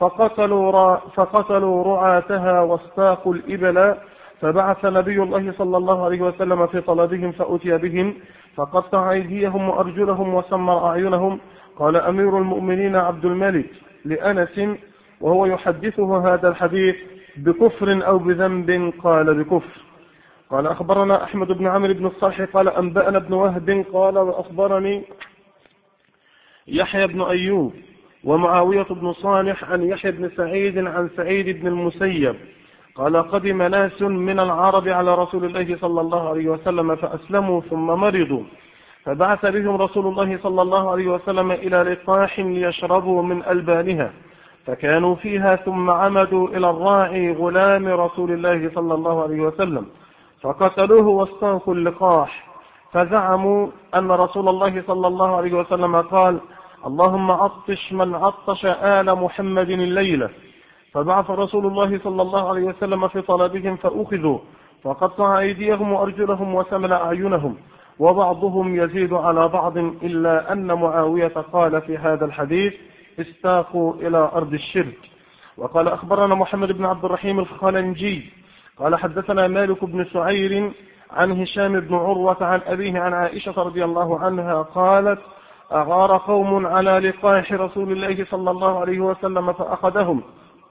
فقتلوا رعاتها واستاقوا الإبل، فبعث نبي الله صلى الله عليه وسلم في طلبهم فأتي بهم، فقطع أيديهم وأرجلهم وسمر أعينهم. قال أمير المؤمنين عبد الملك لأنس وهو يحدثه هذا الحديث: بكفر أو بذنب؟ قال بكفر. قال أخبرنا أحمد بن عمرو بن الصالح قال أنبأنا ابن وهب قال وأخبرني يحيى بن أيوب ومعاوية بن صالح عن يحيى بن سعيد عن سعيد بن المسيب قال: قدم ناس من العرب على رسول الله صلى الله عليه وسلم فأسلموا ثم مرضوا، فبعث بهم رسول الله صلى الله عليه وسلم إلى لقاح ليشربوا من ألبانها، فكانوا فيها، ثم عمدوا إلى الراعي غلام رسول الله صلى الله عليه وسلم فقتلوه واستنقوا اللقاح، فزعموا أن رسول الله صلى الله عليه وسلم قال: اللهم عطش من عطش آل محمد الليلة. فبعث رسول الله صلى الله عليه وسلم في طلبهم فأخذوا، فقطع أيديهم وأرجلهم وسمل أعينهم، وبعضهم يزيد على بعض، إلا أن معاوية قال في هذا الحديث: استاقوا إلى أرض الشرك. وقال أخبرنا محمد بن عبد الرحيم الخلنجي قال حدثنا مالك بن سعير عن هشام بن عروة عن أبيه عن عائشة رضي الله عنها قالت: أغار قوم على لقاح رسول الله صلى الله عليه وسلم فأخذهم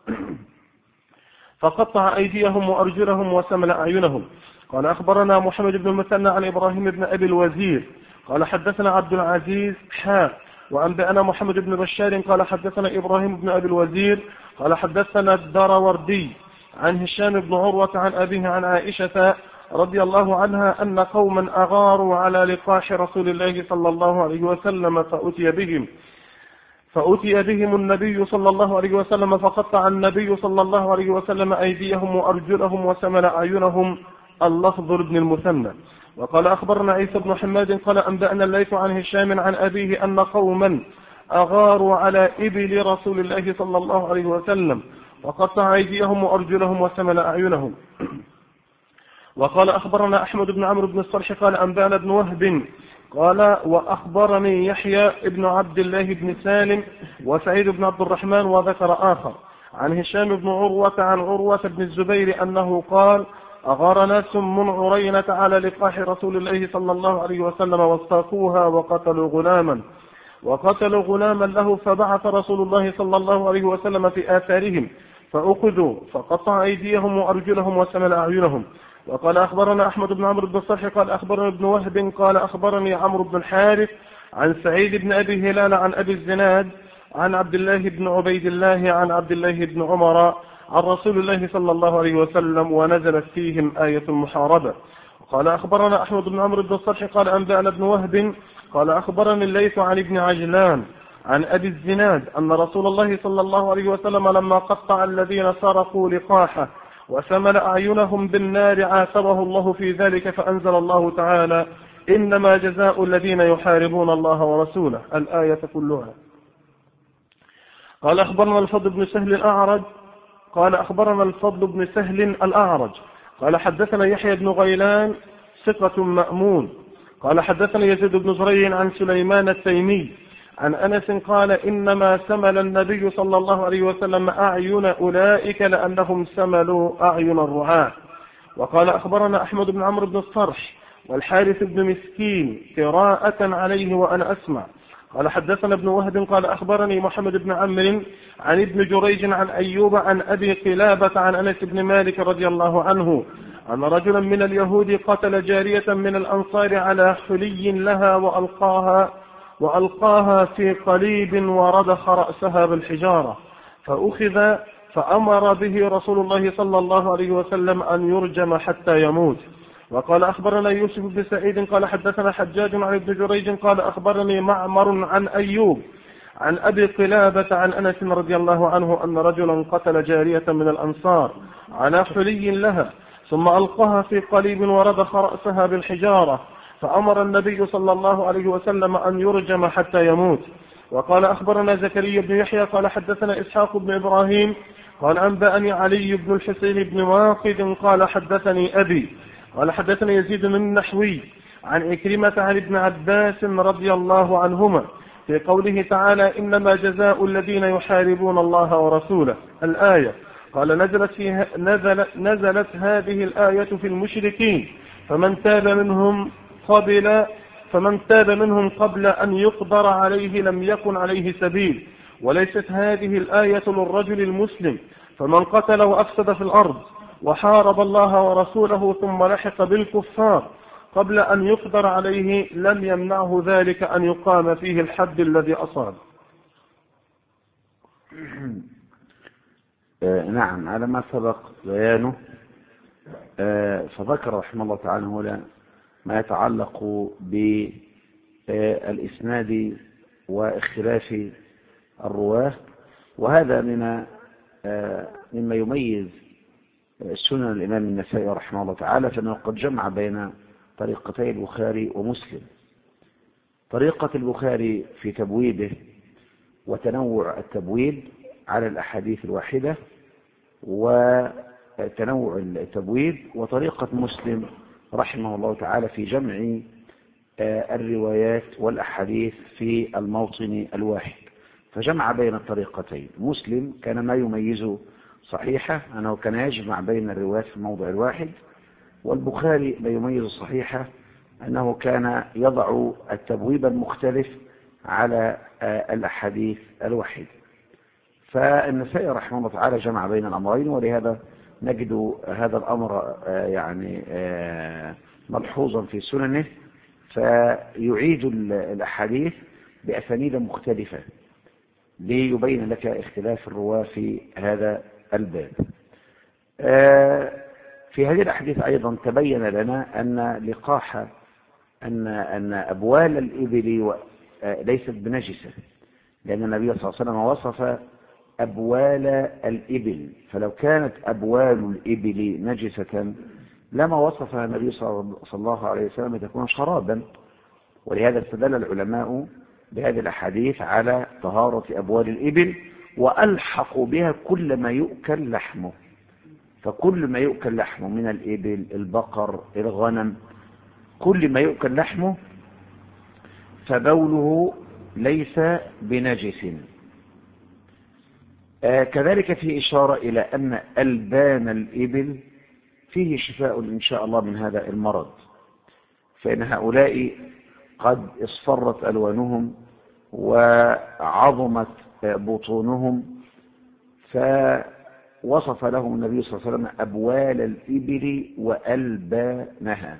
فقطع أيديهم وأرجلهم وسمل أعينهم. قال أخبرنا محمد بن المثنى عن إبراهيم بن أبي الوزير قال حدثنا عبد العزيز وأنبأنا محمد بن بشار قال حدثنا إبراهيم بن أبي الوزير قال حدثنا الدروردي عن هشام بن عروة عن أبيه عن عائشة رضي الله عنها أن قوما أغاروا على لقاح رسول الله صلى الله عليه وسلم فأتي بهم النبي صلى الله عليه وسلم، فقطع النبي صلى الله عليه وسلم أيديهم وأرجلهم وسمل أعينهم. اللفظ ابن المثنى. وقال أخبرنا عيسى بن حماد قال أنبأنا الليث عن هشام عن أبيه أن قوما أغاروا على إبل رسول الله صلى الله عليه وسلم وقطع أيديهم وأرجلهم وسمل أعينهم. وقال أخبرنا أحمد بن عمرو بن الصرح قال أنبأنا ابن وهب قال وأخبرني يحيى ابن عبد الله بن سالم وسعيد بن عبد الرحمن وذكر آخر عن هشام بن عروة عن عروة بن الزبير أنه قال: أغار ناس من عرينة على لقاح رسول الله صلى الله عليه وسلم واستاقوها وقتلوا غلاما له، فبعث رسول الله صلى الله عليه وسلم في آثارهم فأخذوا، فقطع أيديهم وأرجلهم وسمل أعينهم. وقال أخبرنا أحمد بن عمرو بن الصرح قال أخبرنا ابن وهب قال أخبرني عمرو بن الحارث عن سعيد بن أبي هلال عن أبي الزناد عن عبد الله بن عبيد الله عن عبد الله بن عمر عن رسول الله صلى الله عليه وسلم ونزلت فيهم آية المحاربة. قال أخبرنا أحمد بن عمرو بن الصرح قال أنبأنا ابن وهب قال أخبرني الليث عن ابن عجلان عن أبي الزناد أن رسول الله صلى الله عليه وسلم لما قطع الذين سرقوا لقاحه وسمل أعينهم بالنار عاتبه الله في ذلك، فأنزل الله تعالى: إنما جزاء الذين يحاربون الله ورسوله، الآية كلها. قال أخبرنا الفضل بن سهل الأعرج قال حدثنا يحيى بن غيلان ثقة مأمون قال حدثنا يزيد بن زريع عن سليمان التيمي عن أنس قال: إنما سمل النبي صلى الله عليه وسلم أعين أولئك لأنهم سملوا أعين الرعاة. وقال أخبرنا أحمد بن عمرو بن الصرح والحارث بن مسكين قراءة عليه وأنا أسمع. قال حدثنا ابن وهب قال أخبرني محمد بن عمرو عن ابن جريج عن أيوب عن أبي قلابة عن أنس بن مالك رضي الله عنه أن رجلا من اليهود قتل جارية من الأنصار على حلي لها وألقاها في قليب ورضخ رأسها بالحجارة فأخذ فأمر به رسول الله صلى الله عليه وسلم أن يرجم حتى يموت. وقال أخبرنا يوسف بن سعيد قال حدثنا حجاج عن ابن جريج قال أخبرني معمر عن أيوب عن أبي قلابة عن أنس رضي الله عنه أن رجلا قتل جارية من الأنصار على حلي لها ثم ألقاها في قليب ورضخ رأسها بالحجارة فأمر النبي صلى الله عليه وسلم أن يرجم حتى يموت. وقال أخبرنا زكريا بن يحيى قال حدثنا إسحاق بن إبراهيم قال أنبأني علي بن الحسين بن واقد قال حدثني أبي قال حدثني يزيد بن النحوي عن عكرمة عن ابن عباس رضي الله عنهما في قوله تعالى إنما جزاء الذين يحاربون الله ورسوله الآية. قال نزلت هذه الآية في المشركين فمن تاب منهم قبل أن يقدر عليه لم يكن عليه سبيل. وليست هذه الآية للرجل المسلم فمن قتل وأفسد في الأرض وحارب الله ورسوله ثم لحق بالكفار قبل أن يقدر عليه لم يمنعه ذلك أن يقام فيه الحد الذي أصاب. نعم، على ما سبق بيانه. فذكر رحمه الله تعالى هنا ما يتعلق بالإسناد واختلاف الرواه، وهذا مما يميز سنن الإمام النسائي رحمه الله تعالى، فإنه قد جمع بين طريقتي البخاري ومسلم. طريقة البخاري في تبويبه وتنوع التبويب على الأحاديث الواحدة وتنوع التبويب، وطريقة مسلم رحمه الله تعالى في جمع الروايات والأحاديث في الموطن الواحد، فجمع بين الطريقتين. مسلم كان ما يميزه صحيحة أنه كان يجمع بين الروايات في الموضع الواحد، والبخاري ما يميز صحيحة أنه كان يضع التبويب المختلف على الأحاديث الواحد. فالنسائي رحمه الله تعالى جمع بين الأمرين، ولهذا نجد هذا الأمر يعني ملحوظا في سننه، فيعيد الأحاديث بأسانيد مختلفة ليبين لك اختلاف الرواة في هذا الباب. في هذه الأحاديث أيضا تبين لنا أن لقاح أن أبوال الإبل ليست بنجسة، لأن النبي صلى الله عليه وسلم وصف أبوال الإبل، فلو كانت أبوال الإبل نجسة لما وصفها النبي صلى الله عليه وسلم تكون شرابا. ولهذا استدل العلماء بهذه الأحاديث على طهارة أبوال الإبل، وألحقوا بها كل ما يؤكل لحمه، فكل ما يؤكل لحمه من الإبل، البقر، الغنم، كل ما يؤكل لحمه فبوله ليس بنجس. كذلك في إشارة إلى أن ألبان الإبل فيه شفاء إن شاء الله من هذا المرض، فإن هؤلاء قد اصفرت ألوانهم وعظمت بطونهم، فوصف لهم النبي صلى الله عليه وسلم أبوال الإبل وألبانها.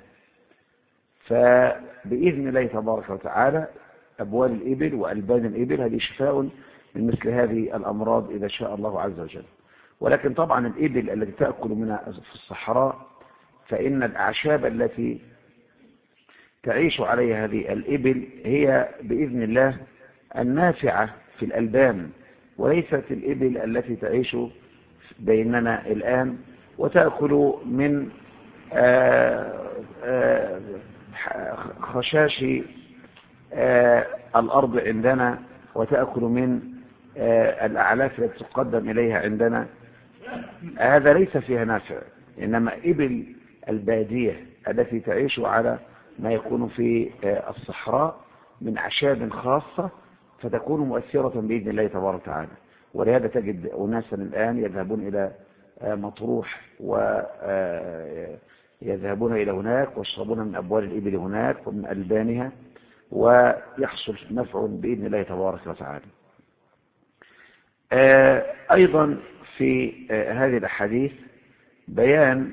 فبإذن الله تبارك وتعالى أبوال الإبل وألبان الإبل هذه شفاء من مثل هذه الأمراض إذا شاء الله عز وجل. ولكن طبعا الإبل التي تأكل منها في الصحراء، فإن الأعشاب التي تعيش عليها هذه الإبل هي بإذن الله النافعة في الألبان، وليست الإبل التي تعيش بيننا الآن وتأكل من خشاش الأرض عندنا، وتأكل من الأعلاف التي تقدم إليها عندنا. هذا ليس فيها نافع، إنما إبل البادية التي تعيش على ما يكون في الصحراء من أعشاب خاصة فتكون مؤثرة بإذن الله تبارك وتعالى. ولهذا تجد أناسا الآن يذهبون إلى مطروح ويذهبون إلى هناك ويشربون من أبوال الإبل هناك ومن ألبانها، ويحصل نفع بإذن الله تبارك وتعالى. أيضا في هذه الأحاديث بيان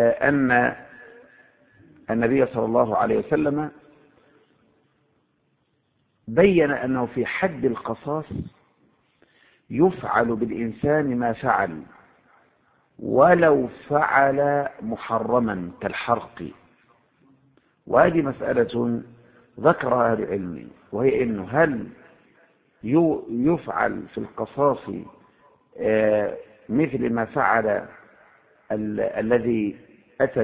أن النبي صلى الله عليه وسلم بين أنه في حد القصاص يفعل بالإنسان ما فعل ولو فعل محرما كالحرق. وهذه مسألة ذكرها أهل العلم، وهي أنه هل يفعل في القصاص مثل ما فعل الذي أتى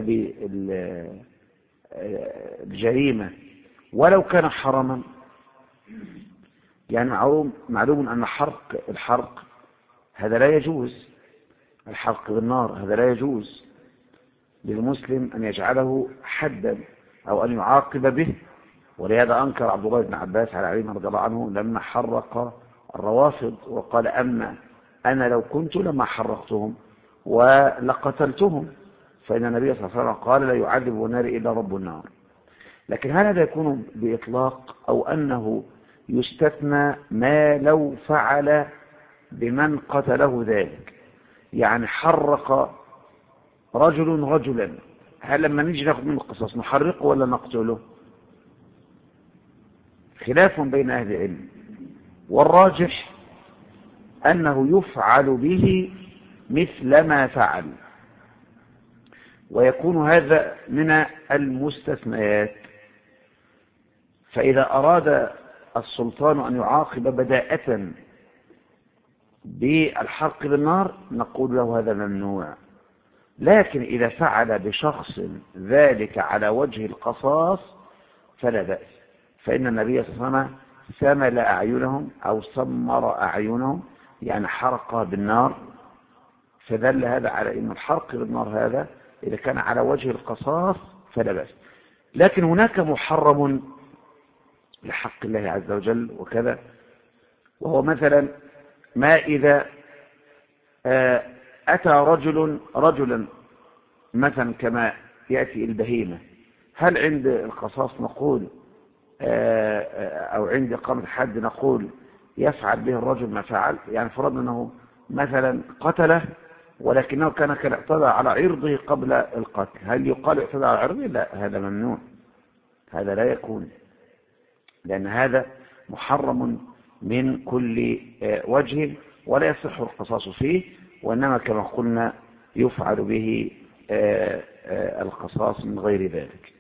بالجريمة ولو كان حراما؟ يعني معلوم أن الحرق هذا لا يجوز، الحرق بالنار هذا لا يجوز للمسلم أن يجعله حدا أو أن يعاقب به. ولهذا أنكر عبد الله بن عباس على علي رضي الله عنه لما حرق الروافض وقال أما أنا لو كنت لما حرقتهم ولقتلتهم، فإن النبي صلى الله عليه وسلم قال لا يعذب النار إلا رب النار. لكن هل هذا يكون بإطلاق أو أنه يستثنى ما لو فعل بمن قتله ذلك؟ يعني حرق رجلا، هل لما نيجي ناخذ منه القصاص نحرقه ولا نقتله؟ خلاف بين أهل العلم، والراجح أنه يفعل به مثل ما فعل، ويكون هذا من المستثنيات. فإذا أراد السلطان أن يعاقب بداءة بالحرق بالنار نقول له هذا ممنوع. لكن إذا فعل بشخص ذلك على وجه القصاص فلا بأس، فإن النبي صلى الله عليه وسلم سمل أعينهم أو سمر أعينهم، يعني حرق بالنار، فدل هذا على أن الحرق بالنار هذا إذا كان على وجه القصاص فلا بأس. لكن هناك محرم لحق الله عز وجل وكذا، وهو مثلا ما إذا أتى رجلا مثلا كما يأتي البهيمة، هل عند القصاص نقول أو عند إقامة الحد نقول يفعل به الرجل ما فعل؟ يعني فرضنا أنه مثلا قتله ولكنه كان اعتدى على عرضه قبل القتل، هل يقال اعتدى على عرضه؟ لا، هذا ممنوع، هذا لا يكون، لأن هذا محرم من كل وجه ولا يصح القصاص فيه، وإنما كما قلنا يفعل به القصاص من غير ذلك.